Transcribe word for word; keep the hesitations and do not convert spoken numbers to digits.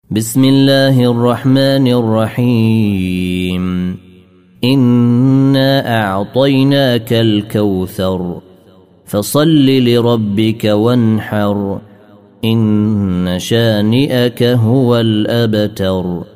بسم الله الرحمن الرحيم إنا أعطيناك الكوثر فصل لربك وانحر إن شانئك هو الأبتر.